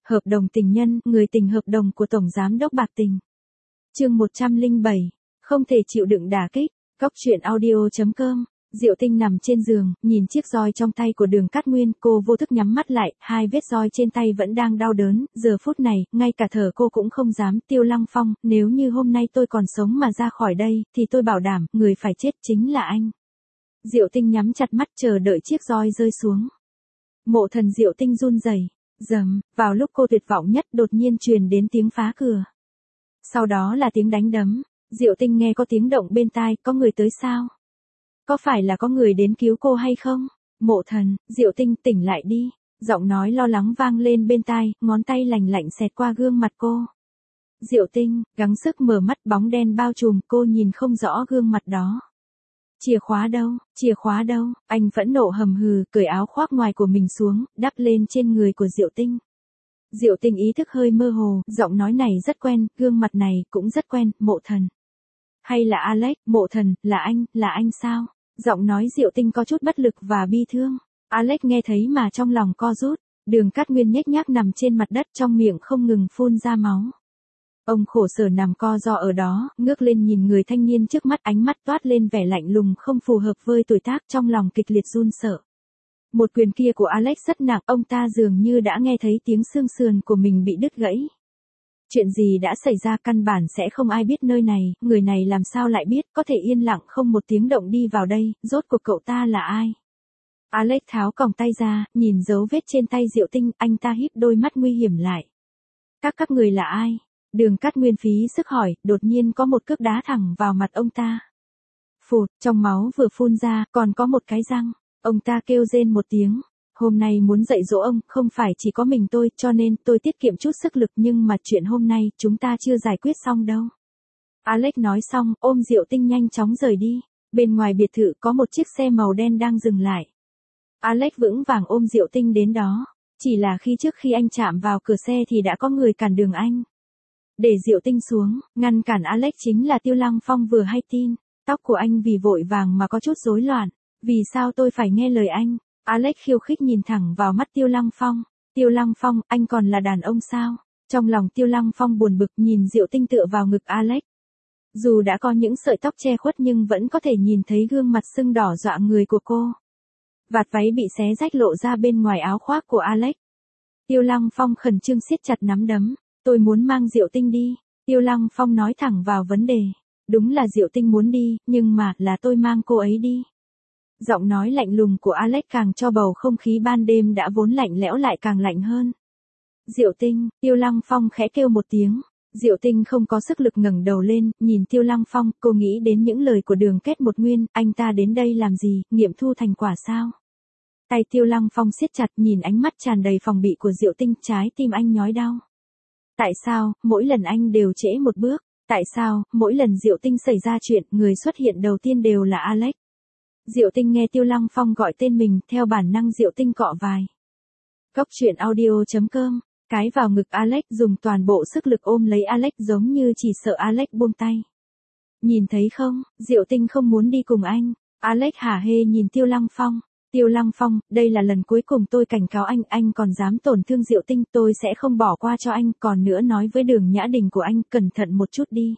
Hợp đồng tình nhân, người tình hợp đồng của Tổng Giám đốc Bạc Tình. Chương 107. Không thể chịu đựng đả kích. Góc truyện audio.com. Diệu Tinh nằm trên giường, nhìn chiếc roi trong tay của Đường Cát Nguyên, cô vô thức nhắm mắt lại, hai vết roi trên tay vẫn đang đau đớn, giờ phút này, ngay cả thở cô cũng không dám. Tiêu Lăng Phong, nếu như hôm nay tôi còn sống mà ra khỏi đây, thì tôi bảo đảm, người phải chết chính là anh. Diệu Tinh nhắm chặt mắt chờ đợi chiếc roi rơi xuống. Mộ Thần. Diệu Tinh run rẩy. Rầm, vào lúc cô tuyệt vọng nhất đột nhiên truyền đến tiếng phá cửa. Sau đó là tiếng đánh đấm. Diệu Tinh nghe có tiếng động bên tai, có người tới sao? Có phải là có người đến cứu cô hay không? Mộ Thần. Diệu Tinh, tỉnh lại đi. Giọng nói lo lắng vang lên bên tai, ngón tay lành lạnh xẹt qua gương mặt cô. Diệu Tinh, gắng sức mở mắt, bóng đen bao trùm, cô nhìn không rõ gương mặt đó. Chìa khóa đâu, chìa khóa đâu? Anh phẫn nộ hầm hừ, cởi áo khoác ngoài của mình xuống, đắp lên trên người của Diệu Tinh. Diệu Tinh ý thức hơi mơ hồ, giọng nói này rất quen, gương mặt này cũng rất quen. Mộ Thần. Hay là Alex? Mộ Thần, là anh sao? Giọng nói Diệu Tinh có chút bất lực và bi thương. Alex nghe thấy mà trong lòng co rút. Đường Cát Nguyên nhếch nhác nằm trên mặt đất, trong miệng không ngừng phun ra máu. Ông khổ sở nằm co ro ở đó, ngước lên nhìn người thanh niên trước mắt, ánh mắt toát lên vẻ lạnh lùng không phù hợp với tuổi tác, trong lòng kịch liệt run sợ. Một quyền kia của Alex rất nặng, ông ta dường như đã nghe thấy tiếng xương sườn của mình bị đứt gãy. Chuyện gì đã xảy ra căn bản sẽ không ai biết nơi này, người này làm sao lại biết, có thể yên lặng không một tiếng động đi vào đây, rốt cuộc cậu ta là ai? Alex tháo còng tay ra, nhìn dấu vết trên tay Diệu Tinh, anh ta híp đôi mắt nguy hiểm lại. Các người là ai? Đường Cát Nguyên phí sức hỏi, đột nhiên có một cước đá thẳng vào mặt ông ta. Phụt, trong máu vừa phun ra, còn có một cái răng. Ông ta kêu rên một tiếng. Hôm nay muốn dạy dỗ ông, không phải chỉ có mình tôi, cho nên tôi tiết kiệm chút sức lực, nhưng mà chuyện hôm nay, chúng ta chưa giải quyết xong đâu. Alex nói xong, ôm Diệu Tinh nhanh chóng rời đi. Bên ngoài biệt thự có một chiếc xe màu đen đang dừng lại. Alex vững vàng ôm Diệu Tinh đến đó. Chỉ là trước khi anh chạm vào cửa xe thì đã có người cản đường anh. Để Diệu Tinh xuống, ngăn cản Alex chính là Tiêu Lăng Phong vừa hay tin. Tóc của anh vì vội vàng mà có chút rối loạn. Vì sao tôi phải nghe lời anh? Alex khiêu khích nhìn thẳng vào mắt Tiêu Lăng Phong. Tiêu Lăng Phong, anh còn là đàn ông sao? Trong lòng Tiêu Lăng Phong buồn bực nhìn Diệu Tinh tựa vào ngực Alex. Dù đã có những sợi tóc che khuất nhưng vẫn có thể nhìn thấy gương mặt sưng đỏ dọa người của cô. Vạt váy bị xé rách lộ ra bên ngoài áo khoác của Alex. Tiêu Lăng Phong khẩn trương siết chặt nắm đấm. Tôi muốn mang Diệu Tinh đi. Tiêu Lăng Phong nói thẳng vào vấn đề. Đúng là Diệu Tinh muốn đi, nhưng mà là tôi mang cô ấy đi. Giọng nói lạnh lùng của Alex càng cho bầu không khí ban đêm đã vốn lạnh lẽo lại càng lạnh hơn. Diệu Tinh. Tiêu Lăng Phong khẽ kêu một tiếng. Diệu Tinh không có sức lực ngẩng đầu lên, nhìn Tiêu Lăng Phong, cô nghĩ đến những lời của Đường Kết Một Nguyên, anh ta đến đây làm gì, nghiệm thu thành quả sao? Tay Tiêu Lăng Phong siết chặt, nhìn ánh mắt tràn đầy phòng bị của Diệu Tinh, trái tim anh nhói đau. Tại sao, mỗi lần anh đều trễ một bước? Tại sao, mỗi lần Diệu Tinh xảy ra chuyện, người xuất hiện đầu tiên đều là Alex? Diệu Tinh nghe Tiêu Lăng Phong gọi tên mình, theo bản năng Diệu Tinh cọ vai. Góc truyện audio.com. Cái vào ngực Alex, dùng toàn bộ sức lực ôm lấy Alex giống như chỉ sợ Alex buông tay. Nhìn thấy không, Diệu Tinh không muốn đi cùng anh. Alex hả hê nhìn Tiêu Lăng Phong. Tiêu Lăng Phong, đây là lần cuối cùng tôi cảnh cáo anh còn dám tổn thương Diệu Tinh, tôi sẽ không bỏ qua cho anh, còn nữa nói với Đường Nhã Đình của anh, cẩn thận một chút đi.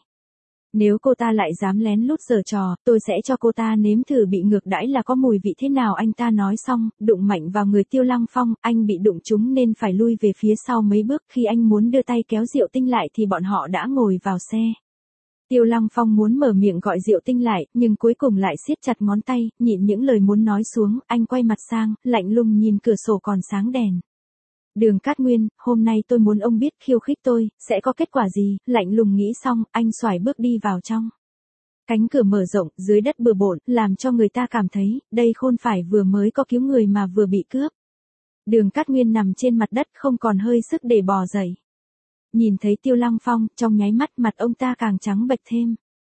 Nếu cô ta lại dám lén lút giở trò, tôi sẽ cho cô ta nếm thử bị ngược đãi là có mùi vị thế nào. Anh ta nói xong, đụng mạnh vào người Tiêu Lăng Phong, anh bị đụng trúng nên phải lui về phía sau mấy bước, khi anh muốn đưa tay kéo Diệu Tinh lại thì bọn họ đã ngồi vào xe. Tiêu Lăng Phong muốn mở miệng gọi Diệu Tinh lại, nhưng cuối cùng lại siết chặt ngón tay, nhịn những lời muốn nói xuống, anh quay mặt sang, lạnh lùng nhìn cửa sổ còn sáng đèn. Đường Cát Nguyên, hôm nay tôi muốn ông biết khiêu khích tôi, sẽ có kết quả gì, lạnh lùng nghĩ xong, anh xoài bước đi vào trong. Cánh cửa mở rộng, dưới đất bừa bộn, làm cho người ta cảm thấy, đây không phải vừa mới có cứu người mà vừa bị cướp. Đường Cát Nguyên nằm trên mặt đất không còn hơi sức để bò dậy. Nhìn thấy Tiêu Lăng Phong, trong nháy mắt mặt ông ta càng trắng bệch thêm.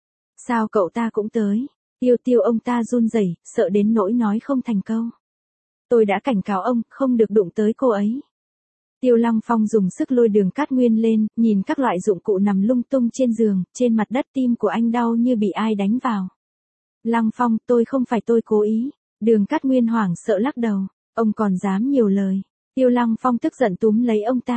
Sao cậu ta cũng tới? Tiêu ông ta run rẩy, sợ đến nỗi nói không thành câu. Tôi đã cảnh cáo ông, không được đụng tới cô ấy. Tiêu Lăng Phong dùng sức lôi Đường Cát Nguyên lên, nhìn các loại dụng cụ nằm lung tung trên giường, trên mặt đất tim của anh đau như bị ai đánh vào. Lăng Phong, tôi không phải tôi cố ý. Đường Cát Nguyên hoảng sợ lắc đầu. Ông còn dám nhiều lời. Tiêu Lăng Phong tức giận túm lấy ông ta.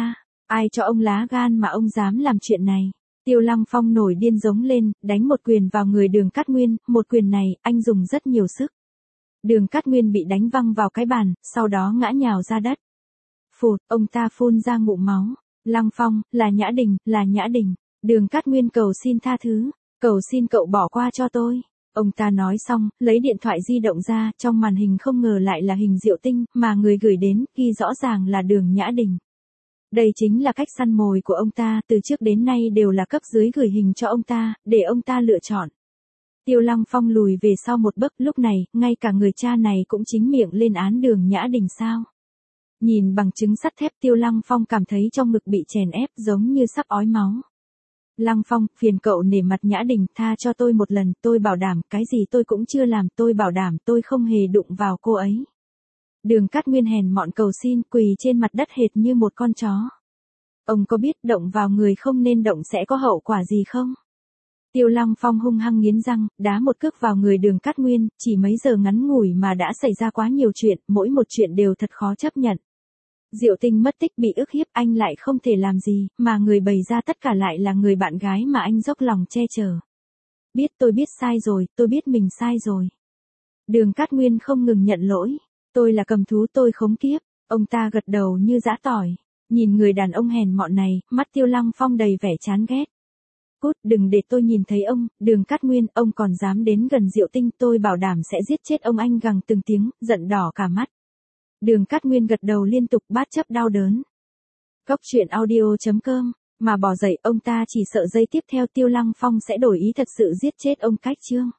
Ai cho ông lá gan mà ông dám làm chuyện này? Tiêu Lăng Phong nổi điên giống lên, đánh một quyền vào người Đường Cát Nguyên, một quyền này, anh dùng rất nhiều sức. Đường Cát Nguyên bị đánh văng vào cái bàn, sau đó ngã nhào ra đất. Phụt, ông ta phun ra ngụm máu. Lăng Phong, là Nhã Đình, là Nhã Đình. Đường Cát Nguyên cầu xin tha thứ, cầu xin cậu bỏ qua cho tôi. Ông ta nói xong, lấy điện thoại di động ra, trong màn hình không ngờ lại là hình Diệu Tinh, mà người gửi đến, ghi rõ ràng là Đường Nhã Đình. Đây chính là cách săn mồi của ông ta, từ trước đến nay đều là cấp dưới gửi hình cho ông ta, để ông ta lựa chọn. Tiêu Lăng Phong lùi về sau một bước, lúc này, ngay cả người cha này cũng chính miệng lên án Đường Nhã Đình sao? Nhìn bằng chứng sắt thép, Tiêu Lăng Phong cảm thấy trong ngực bị chèn ép giống như sắp ói máu. Lăng Phong, phiền cậu nể mặt Nhã Đình, tha cho tôi một lần, tôi bảo đảm, cái gì tôi cũng chưa làm, tôi bảo đảm tôi không hề đụng vào cô ấy. Đường Cát Nguyên hèn mọn cầu xin, quỳ trên mặt đất hệt như một con chó. Ông có biết động vào người không nên động sẽ có hậu quả gì không? Tiêu Lăng Phong hung hăng nghiến răng, đá một cước vào người Đường Cát Nguyên, chỉ mấy giờ ngắn ngủi mà đã xảy ra quá nhiều chuyện, mỗi một chuyện đều thật khó chấp nhận. Diệu Tinh mất tích bị ức hiếp, anh lại không thể làm gì, mà người bày ra tất cả lại là người bạn gái mà anh dốc lòng che chở. Tôi biết sai rồi, tôi biết mình sai rồi. Đường Cát Nguyên không ngừng nhận lỗi. Tôi là cầm thú, tôi khống kiếp. Ông ta gật đầu như giã tỏi. Nhìn người đàn ông hèn mọn này, mắt Tiêu Lăng Phong đầy vẻ chán ghét. Cút, đừng để tôi nhìn thấy ông, Đường Cát Nguyên, ông còn dám đến gần Diệu Tinh, tôi bảo đảm sẽ giết chết ông, anh gằn từng tiếng, giận đỏ cả mắt. Đường Cát Nguyên gật đầu liên tục, bát chấp đau đớn. Cóc truyện audio.com, mà bỏ dậy, ông ta chỉ sợ giây tiếp theo Tiêu Lăng Phong sẽ đổi ý thật sự giết chết ông Cách Trương.